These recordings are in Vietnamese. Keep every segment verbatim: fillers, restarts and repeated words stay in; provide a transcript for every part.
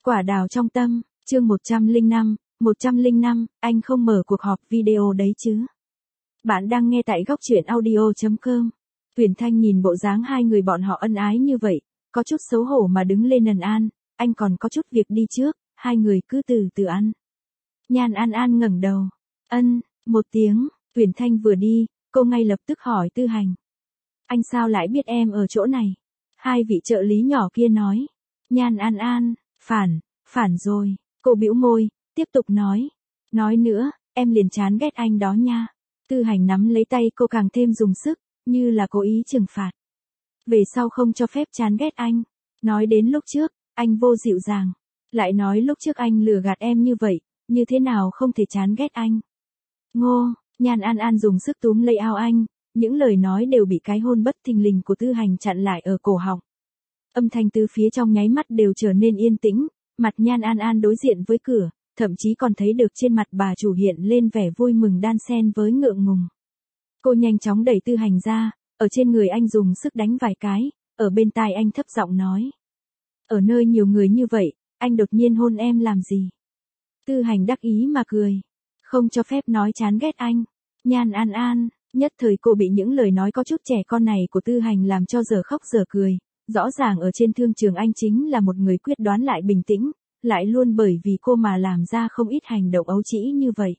Quả đào trong tâm, chương một trăm lẻ năm, một trăm lẻ năm, anh không mở cuộc họp video đấy chứ. Bạn đang nghe tại góc truyện audio chấm com. Huyền Thanh nhìn bộ dáng hai người bọn họ ân ái như vậy, có chút xấu hổ mà đứng lên nần an, anh còn có chút việc đi trước, hai người cứ từ từ ăn. Nhan An An ngẩng đầu, ân, một tiếng, Huyền Thanh vừa đi, cô ngay lập tức hỏi Tư Hành. Anh sao lại biết em ở chỗ này? Hai vị trợ lý nhỏ kia nói. Nhan An An, phản, phản rồi, cô bĩu môi, tiếp tục nói. Nói nữa, em liền chán ghét anh đó nha. Tư Hành nắm lấy tay cô càng thêm dùng sức, như là cố ý trừng phạt. Về sau không cho phép chán ghét anh. Nói đến lúc trước, anh vô dịu dàng. Lại nói lúc trước anh lừa gạt em như vậy, như thế nào không thể chán ghét anh. Ngô, Nhan An An dùng sức túm lấy áo anh, những lời nói đều bị cái hôn bất thình lình của Tư Hành chặn lại ở cổ họng. Âm thanh từ phía trong nháy mắt đều trở nên yên tĩnh, mặt Nhan An An đối diện với cửa, thậm chí còn thấy được trên mặt bà chủ hiện lên vẻ vui mừng đan xen với ngượng ngùng. Cô nhanh chóng đẩy Tư Hành ra, ở trên người anh dùng sức đánh vài cái, ở bên tai anh thấp giọng nói. Ở nơi nhiều người như vậy, anh đột nhiên hôn em làm gì? Tư Hành đắc ý mà cười. Không cho phép nói chán ghét anh. Nhan An An, nhất thời cô bị những lời nói có chút trẻ con này của Tư Hành làm cho giờ khóc giờ cười. Rõ ràng ở trên thương trường anh chính là một người quyết đoán lại bình tĩnh, lại luôn bởi vì cô mà làm ra không ít hành động ấu trĩ như vậy.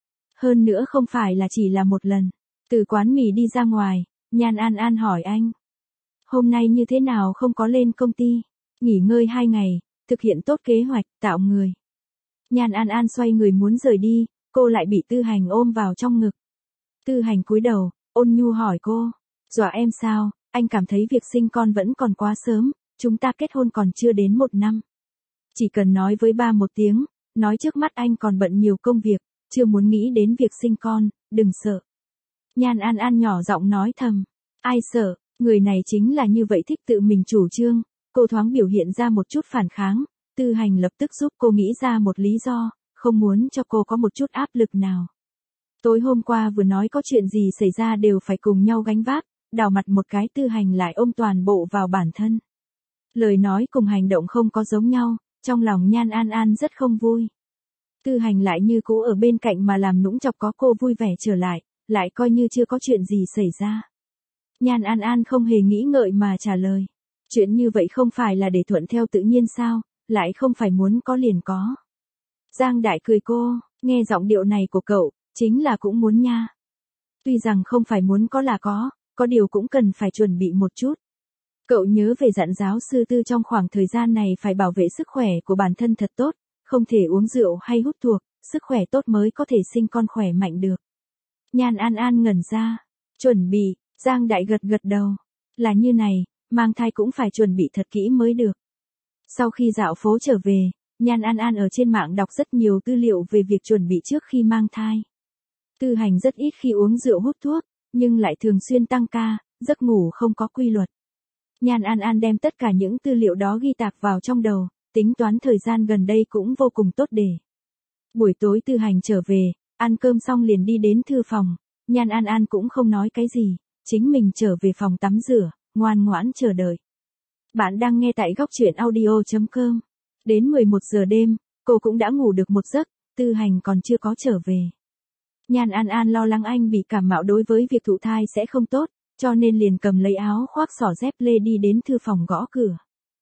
Hơn nữa không phải là chỉ là một lần. Từ quán mì đi ra ngoài, Nhan An An hỏi anh. Hôm nay như thế nào không có lên công ty? Nghỉ ngơi hai ngày, thực hiện tốt kế hoạch, tạo người. Nhan An An xoay người muốn rời đi, cô lại bị Tư Hành ôm vào trong ngực. Tư Hành cúi đầu, ôn nhu hỏi cô. Dọa em sao? Anh cảm thấy việc sinh con vẫn còn quá sớm, chúng ta kết hôn còn chưa đến một năm. Chỉ cần nói với ba một tiếng, nói trước mắt anh còn bận nhiều công việc, chưa muốn nghĩ đến việc sinh con, đừng sợ. Nhan An An nhỏ giọng nói thầm. Ai sợ, người này chính là như vậy thích tự mình chủ trương. Cô thoáng biểu hiện ra một chút phản kháng, Tư Hành lập tức giúp cô nghĩ ra một lý do, không muốn cho cô có một chút áp lực nào. Tối hôm qua vừa nói có chuyện gì xảy ra đều phải cùng nhau gánh vác, đảo mặt một cái Tư Hành lại ôm toàn bộ vào bản thân. Lời nói cùng hành động không có giống nhau, trong lòng Nhan An An rất không vui. Tư Hành lại như cũ ở bên cạnh mà làm nũng chọc có cô vui vẻ trở lại, lại coi như chưa có chuyện gì xảy ra. Nhan An An không hề nghĩ ngợi mà trả lời. Chuyện như vậy không phải là để thuận theo tự nhiên sao, lại không phải muốn có liền có. Giang Đại cười cô, nghe giọng điệu này của cậu, chính là cũng muốn nha. Tuy rằng không phải muốn có là có, có điều cũng cần phải chuẩn bị một chút. Cậu nhớ về dặn giáo sư Tư trong khoảng thời gian này phải bảo vệ sức khỏe của bản thân thật tốt, không thể uống rượu hay hút thuốc, sức khỏe tốt mới có thể sinh con khỏe mạnh được. Nhan An An ngẩn ra, chuẩn bị, Giang Đại gật gật đầu. Là như này, mang thai cũng phải chuẩn bị thật kỹ mới được. Sau khi dạo phố trở về, Nhan An An ở trên mạng đọc rất nhiều tư liệu về việc chuẩn bị trước khi mang thai. Tư Hành rất ít khi uống rượu hút thuốc, nhưng lại thường xuyên tăng ca, giấc ngủ không có quy luật. Nhan An An đem tất cả những tư liệu đó ghi tạc vào trong đầu, tính toán thời gian gần đây cũng vô cùng tốt để. Buổi tối Tư Hành trở về, ăn cơm xong liền đi đến thư phòng, Nhan An An cũng không nói cái gì, chính mình trở về phòng tắm rửa, ngoan ngoãn chờ đợi. Bạn đang nghe tại góc truyện audio chấm com. Đến mười một giờ đêm, cô cũng đã ngủ được một giấc, Tư Hành còn chưa có trở về. Nhan An An lo lắng anh bị cảm mạo đối với việc thụ thai sẽ không tốt, cho nên liền cầm lấy áo khoác xỏ dép lê đi đến thư phòng gõ cửa.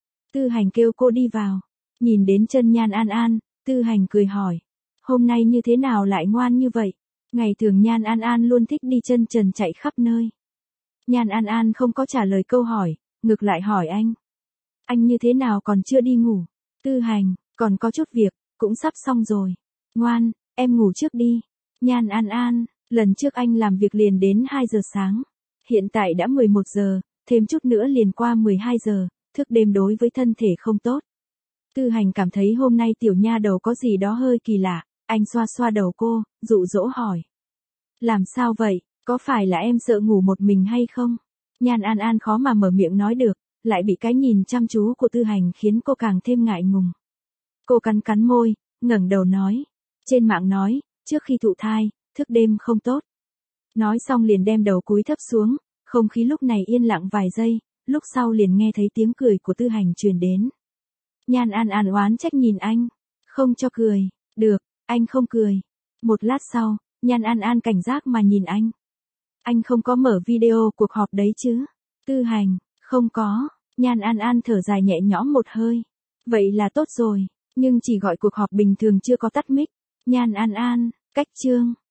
Tư Hành kêu cô đi vào, nhìn đến chân Nhan An An, Tư Hành cười hỏi. Hôm nay như thế nào lại ngoan như vậy? Ngày thường Nhan An An luôn thích đi chân trần chạy khắp nơi. Nhan An An không có trả lời câu hỏi, ngược lại hỏi anh. Anh như thế nào còn chưa đi ngủ? Tư Hành, còn có chút việc, cũng sắp xong rồi. Ngoan, em ngủ trước đi. Nhan An An, lần trước anh làm việc liền đến hai giờ sáng. Hiện tại đã mười một giờ, thêm chút nữa liền qua mười hai giờ, thức đêm đối với thân thể không tốt. Tư Hành cảm thấy hôm nay tiểu nha đầu có gì đó hơi kỳ lạ, anh xoa xoa đầu cô, dụ dỗ hỏi. Làm sao vậy, có phải là em sợ ngủ một mình hay không? Nhan An An khó mà mở miệng nói được, lại bị cái nhìn chăm chú của Tư Hành khiến cô càng thêm ngại ngùng. Cô cắn cắn môi, ngẩng đầu nói. Trên mạng nói, trước khi thụ thai, thức đêm không tốt. Nói xong liền đem đầu cúi thấp xuống, không khí lúc này yên lặng vài giây, lúc sau liền nghe thấy tiếng cười của Tư Hành truyền đến. Nhan An An oán trách nhìn anh. Không cho cười. Được, anh không cười. Một lát sau, Nhan An An cảnh giác mà nhìn anh. Anh không có mở video cuộc họp đấy chứ? Tư Hành, không có. Nhan An An thở dài nhẹ nhõm một hơi. Vậy là tốt rồi, nhưng chỉ gọi cuộc họp bình thường chưa có tắt mic. Nhan An An, cách chương.